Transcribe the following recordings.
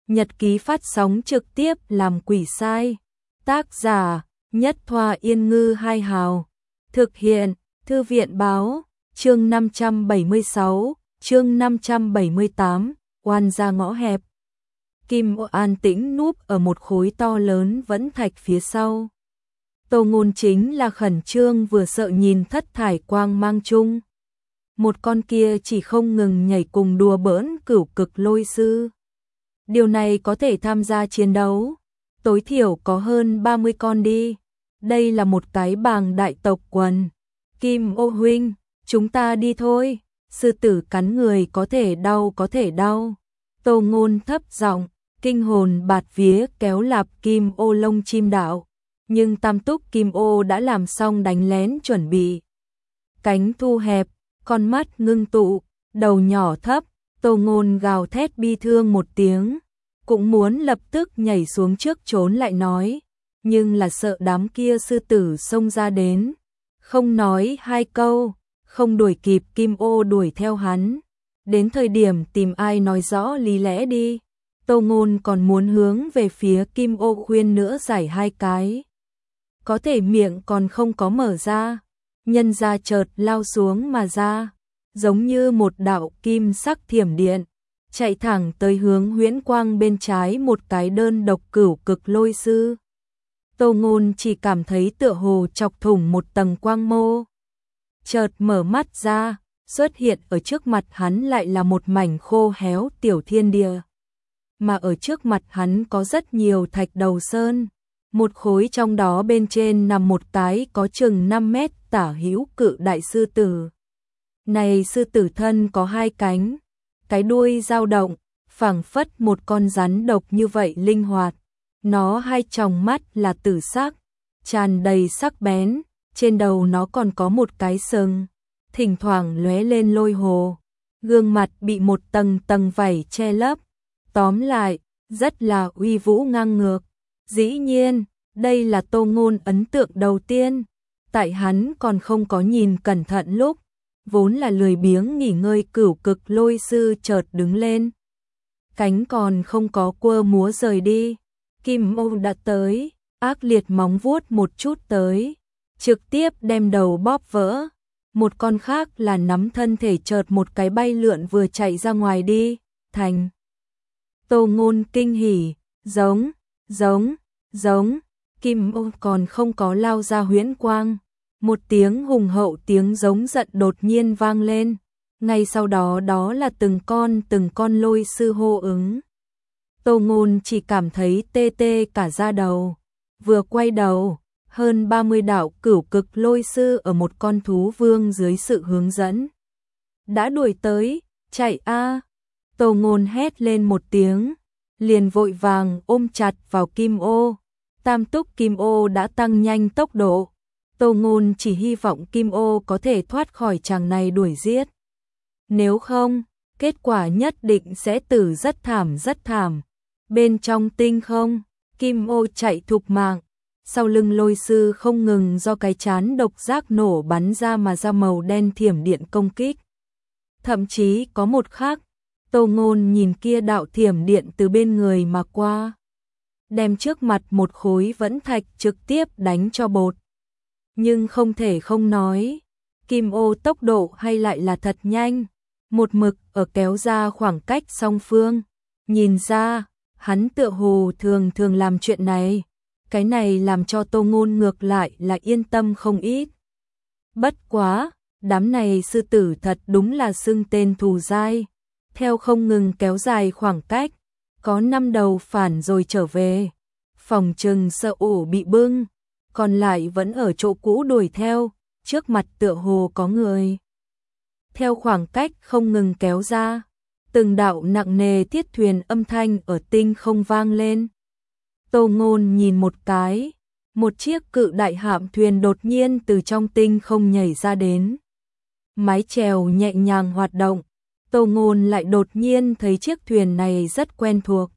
Nhật ký phát sóng trực tiếp làm quỷ sai. Tác giả Nhất Thoa Yên Ngư Hai Hào. Thực hiện Thư viện Báo. Chương 576, chương 578, oan ra ngõ hẹp. Kim Ô an tĩnh núp ở một khối to lớn vẫn thạch phía sau. Tô Ngôn chính là khẩn trương vừa sợ nhìn thất thải quang mang chung. Một con kia chỉ không ngừng nhảy cùng đùa bỡn cửu cực lôi sư. Điều này có thể tham gia chiến đấu, tối thiểu có hơn 30 con đi. Đây là một cái bàng đại tộc quần. Kim Ô huynh, chúng ta đi thôi. Sư tử cắn người có thể đau. Tô Ngôn thấp giọng, kinh hồn bạt vía kéo lạp Kim Ô lông chim đạo. Nhưng tam túc Kim Ô đã làm xong đánh lén chuẩn bị. Cánh thu hẹp, con mắt ngưng tụ, đầu nhỏ thấp. Tô Ngôn gào thét bi thương một tiếng, cũng muốn lập tức nhảy xuống trước trốn lại nói, nhưng là sợ đám kia sư tử xông ra đến. Không nói hai câu, không đuổi kịp Kim Ô đuổi theo hắn. Đến thời điểm tìm ai nói rõ lý lẽ đi. Tô Ngôn còn muốn hướng về phía Kim Ô khuyên nữa giải hai cái. Có thể miệng còn không có mở ra, nhân ra chợt lao xuống mà ra, giống như một đạo kim sắc thiểm điện, chạy thẳng tới hướng huyễn quang bên trái một cái đơn độc cửu cực lôi sư. Tô Ngôn chỉ cảm thấy tựa hồ chọc thủng một tầng quang mô. Chợt mở mắt ra, xuất hiện ở trước mặt hắn lại là một mảnh khô héo tiểu thiên địa. Mà ở trước mặt hắn có rất nhiều thạch đầu sơn. Một khối trong đó bên trên nằm một cái có chừng 5 mét tả hữu cự đại sư tử. Này sư tử thân có hai cánh, cái đuôi dao động, phảng phất một con rắn độc như vậy linh hoạt. Nó hai tròng mắt là tử sắc, tràn đầy sắc bén, trên đầu nó còn có một cái sừng, thỉnh thoảng lóe lên lôi hồ. Gương mặt bị một tầng tầng vảy che lấp, tóm lại, rất là uy vũ ngang ngược. Dĩ nhiên, đây là Tô Ngôn ấn tượng đầu tiên, tại hắn còn không có nhìn cẩn thận lúc, vốn là lười biếng nghỉ ngơi cửu cực lôi sư chợt đứng lên. Cánh còn không có quơ múa rời đi, Kim Ô đã tới, ác liệt móng vuốt một chút tới, trực tiếp đem đầu bóp vỡ. Một con khác là nắm thân thể chợt một cái bay lượn vừa chạy ra ngoài đi, thành. Tô Ngôn kinh hỉ, giống, Kim Ô còn không có lao ra huyễn quang. Một tiếng hùng hậu tiếng giống giận đột nhiên vang lên, ngay sau đó đó là từng con lôi sư hô ứng. Tô Ngôn chỉ cảm thấy tê tê cả da đầu, vừa quay đầu, hơn 30 đạo cửu cực lôi sư ở một con thú vương dưới sự hướng dẫn. Đã đuổi tới, chạy a! Tô Ngôn hét lên một tiếng, liền vội vàng ôm chặt vào Kim Ô. Tam túc Kim Ô đã tăng nhanh tốc độ. Tô Ngôn chỉ hy vọng Kim Ô có thể thoát khỏi chàng này đuổi giết. Nếu không, kết quả nhất định sẽ tử rất thảm. Bên trong tinh không, Kim Ô chạy thục mạng. Sau lưng lôi sư không ngừng do cái chán độc giác nổ bắn ra mà ra màu đen thiểm điện công kích. Thậm chí có một khắc, Tô Ngôn nhìn kia đạo thiểm điện từ bên người mà qua, đem trước mặt một khối vẫn thạch trực tiếp đánh cho bột. Nhưng không thể không nói, Kim Ô tốc độ hay lại là thật nhanh, một mực ở kéo ra khoảng cách song phương. Nhìn ra, hắn tựa hồ thường làm chuyện này. Cái này làm cho Tô Ngôn ngược lại là yên tâm không ít. Bất quá, đám này sư tử thật đúng là xưng tên thù dai. Theo không ngừng kéo dài khoảng cách, có 5 đầu phản rồi trở về. Phòng trừng sợ ổ bị bưng, còn lại vẫn ở chỗ cũ đuổi theo, trước mặt tựa hồ có người. Theo khoảng cách không ngừng kéo ra, từng đạo nặng nề thiết thuyền âm thanh ở tinh không vang lên. Tô Ngôn nhìn một cái, một chiếc cự đại hạm thuyền đột nhiên từ trong tinh không nhảy ra đến. Mái chèo nhẹ nhàng hoạt động, Tô Ngôn lại đột nhiên thấy chiếc thuyền này rất quen thuộc.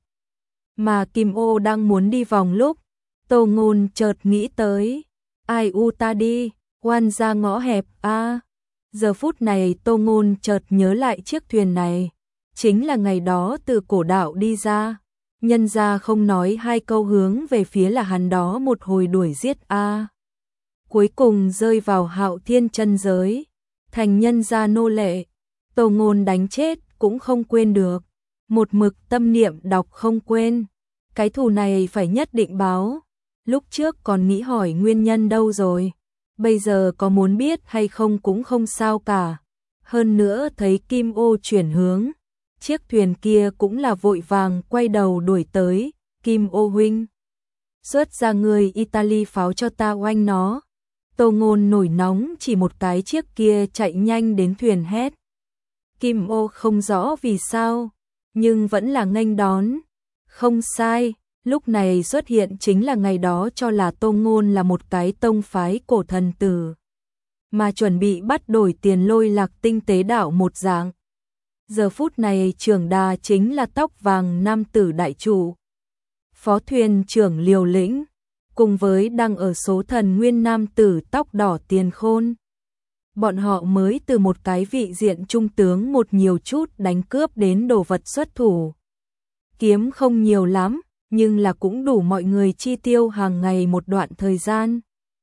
Mà Kim Ô đang muốn đi vòng lúc, Tô Ngôn chợt nghĩ tới, ai u ta đi, oan ra ngõ hẹp a. Giờ phút này Tô Ngôn chợt nhớ lại chiếc thuyền này, chính là ngày đó từ cổ đạo đi ra. nhân gia không nói hai câu hướng về phía là hắn đó một hồi đuổi giết a. Cuối cùng rơi vào Hạo Thiên chân giới, thành nhân gia nô lệ, Tô Ngôn đánh chết cũng không quên được, một mực tâm niệm đọc không quên, cái thù này phải nhất định báo. Lúc trước còn nghĩ hỏi nguyên nhân đâu rồi, bây giờ có muốn biết hay không cũng không sao cả. Hơn nữa thấy Kim Ô chuyển hướng, chiếc thuyền kia cũng là vội vàng quay đầu đuổi tới. Kim Ô huynh, xuất ra người Italy pháo cho ta oanh nó. Tô Ngôn nổi nóng chỉ một cái chiếc kia chạy nhanh đến thuyền hét. Kim Ô không rõ vì sao, nhưng vẫn là nghênh đón. Không sai, lúc này xuất hiện chính là ngày đó cho là Tô Ngôn là một cái tông phái cổ thần tử, mà chuẩn bị bắt đổi tiền Lôi Lạc Tinh tế đạo một dạng. Giờ phút này trưởng đà chính là tóc vàng nam tử đại trụ, phó thuyền trưởng Liều Lĩnh, cùng với đang ở số thần nguyên nam tử tóc đỏ Tiền Khôn. Bọn họ mới từ một cái vị diện trung tướng một nhiều chút đánh cướp đến đồ vật xuất thủ. Kiếm không nhiều lắm, nhưng là cũng đủ mọi người chi tiêu hàng ngày một đoạn thời gian.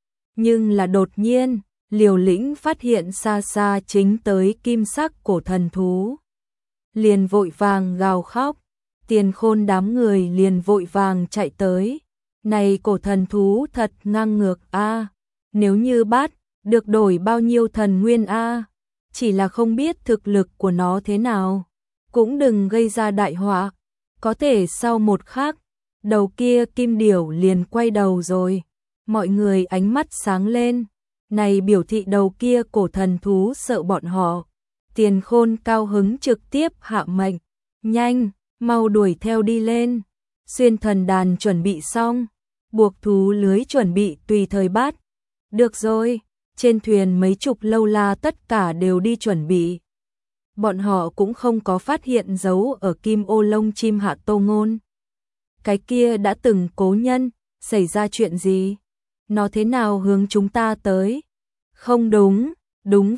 Nhưng là đột nhiên, Liều Lĩnh phát hiện xa xa chính tới kim sắc cổ thần thú. Liền vội vàng gào khóc, Tiền Khôn đám người liền vội vàng chạy tới. Này cổ thần thú thật ngang ngược a, nếu như bắt, được đổi bao nhiêu thần nguyên a, chỉ là không biết thực lực của nó thế nào, cũng đừng gây ra đại họa. Có thể sau một khắc, đầu kia kim điểu liền quay đầu rồi, mọi người ánh mắt sáng lên, này biểu thị đầu kia cổ thần thú sợ bọn họ. Tiền Khôn cao hứng trực tiếp hạ mệnh, nhanh, mau đuổi theo đi lên. Xuyên thần đàn chuẩn bị xong, buộc thú lưới chuẩn bị tùy thời bắt. Được rồi, trên thuyền mấy chục lâu la tất cả đều đi chuẩn bị. Bọn họ cũng không có phát hiện dấu ở Kim Ô lông chim hạ Tô Ngôn. Cái kia đã từng cố nhân, xảy ra chuyện gì? Nó thế nào hướng chúng ta tới? Không đúng, đúng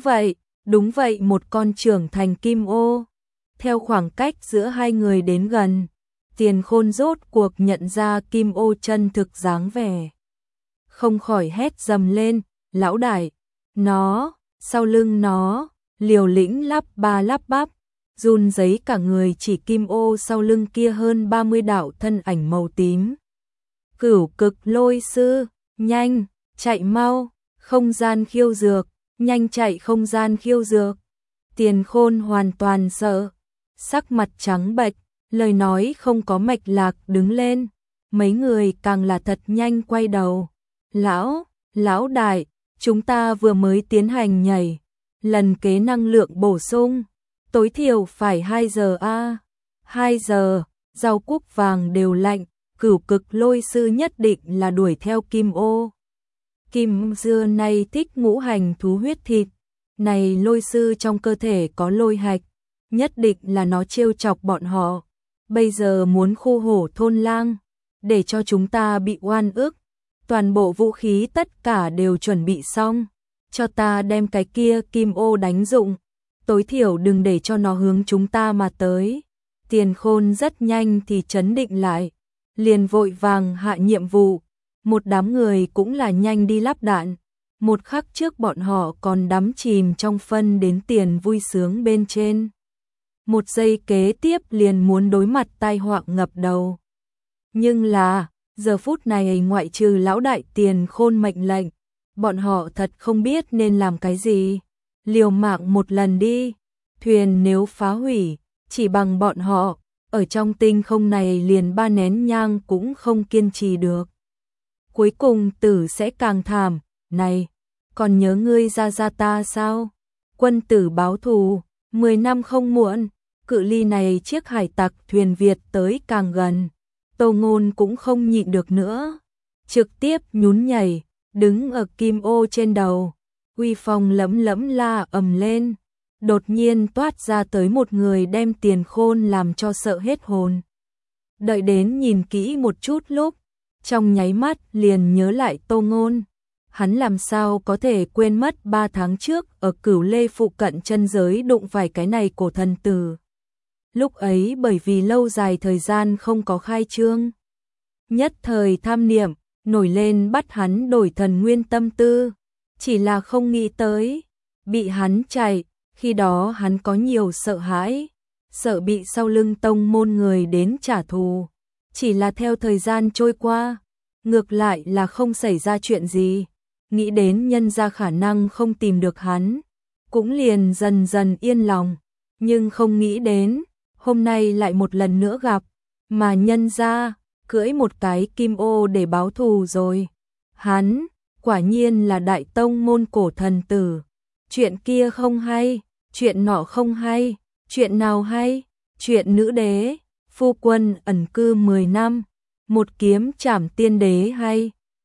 vậy một con trưởng thành Kim Ô. Theo khoảng cách giữa hai người đến gần, Tiền Khôn rốt cuộc nhận ra Kim Ô chân thực dáng vẻ. Không khỏi hét dầm lên, lão đại, nó, sau lưng nó, Liều Lĩnh lắp ba lắp bắp, run rẩy cả người chỉ Kim Ô sau lưng kia hơn 30 đạo thân ảnh màu tím. Cửu Cực Lôi Sư, nhanh, chạy mau, không gian khiêu dược, nhanh chạy không gian khiêu dược. Tiền Khôn hoàn toàn sợ, sắc mặt trắng bệch, lời nói không có mạch lạc đứng lên, mấy người càng là thật nhanh quay đầu. Lão đại, chúng ta vừa mới tiến hành nhảy, lần kế năng lượng bổ sung, tối thiểu phải 2 giờ a. 2 giờ, rau cúc vàng đều lạnh, Cửu Cực Lôi Sư nhất định là đuổi theo Kim Ô. Kim Dưa này thích ngũ hành thú huyết thịt, này Lôi Sư trong cơ thể có lôi hạch, nhất định là nó trêu chọc bọn họ. Bây giờ muốn khu hổ thôn lang, để cho chúng ta bị oan ức. Toàn bộ vũ khí tất cả đều chuẩn bị xong, cho ta đem cái kia Kim Ô đánh dụng, tối thiểu đừng để cho nó hướng chúng ta mà tới. Tiền Khôn rất nhanh thì trấn định lại, liền vội vàng hạ nhiệm vụ. Một đám người cũng là nhanh đi lắp đạn. Một khắc trước bọn họ còn đắm chìm trong phân đến tiền vui sướng bên trên. Một giây kế tiếp liền muốn đối mặt tai họa ngập đầu. Nhưng là, giờ phút này ngoại trừ lão đại Tiền Khôn mệnh lệnh, bọn họ thật không biết nên làm cái gì. Liều mạng một lần đi, thuyền nếu phá hủy, chỉ bằng bọn họ, ở trong tinh không này liền 3 nén nhang cũng không kiên trì được. Cuối cùng tử sẽ càng thảm, này, còn nhớ ngươi ra ta sao? Quân tử báo thù, 10 năm không muộn, cự ly này chiếc hải tặc thuyền Việt tới càng gần. Tô Ngôn cũng không nhịn được nữa, trực tiếp nhún nhảy, đứng ở Kim Ô trên đầu, uy phong lẫm lẫm la ầm lên. Đột nhiên toát ra tới một người đem Tiền Khôn làm cho sợ hết hồn. Đợi đến nhìn kỹ một chút lúc, trong nháy mắt liền nhớ lại Tô Ngôn. Hắn làm sao có thể quên mất 3 tháng trước ở Cửu Lê phụ cận chân giới đụng phải cái này cổ thần tử. Lúc ấy bởi vì lâu dài thời gian không có khai trương, nhất thời tham niệm, nổi lên bắt hắn đổi thần nguyên tâm tư, chỉ là không nghĩ tới, bị hắn chạy, khi đó hắn có nhiều sợ hãi, sợ bị sau lưng tông môn người đến trả thù, chỉ là theo thời gian trôi qua, ngược lại là không xảy ra chuyện gì, nghĩ đến nhân ra khả năng không tìm được hắn, cũng liền dần dần yên lòng, nhưng không nghĩ đến, hôm nay lại một lần nữa gặp, mà nhân ra cưỡi một cái kim ô để báo thù rồi. Hắn, quả nhiên là đại tông môn cổ thần tử. Chuyện kia không hay, chuyện nọ không hay, chuyện nào hay? Chuyện nữ đế, phu quân ẩn cư 10 năm, một kiếm trảm tiên đế hay.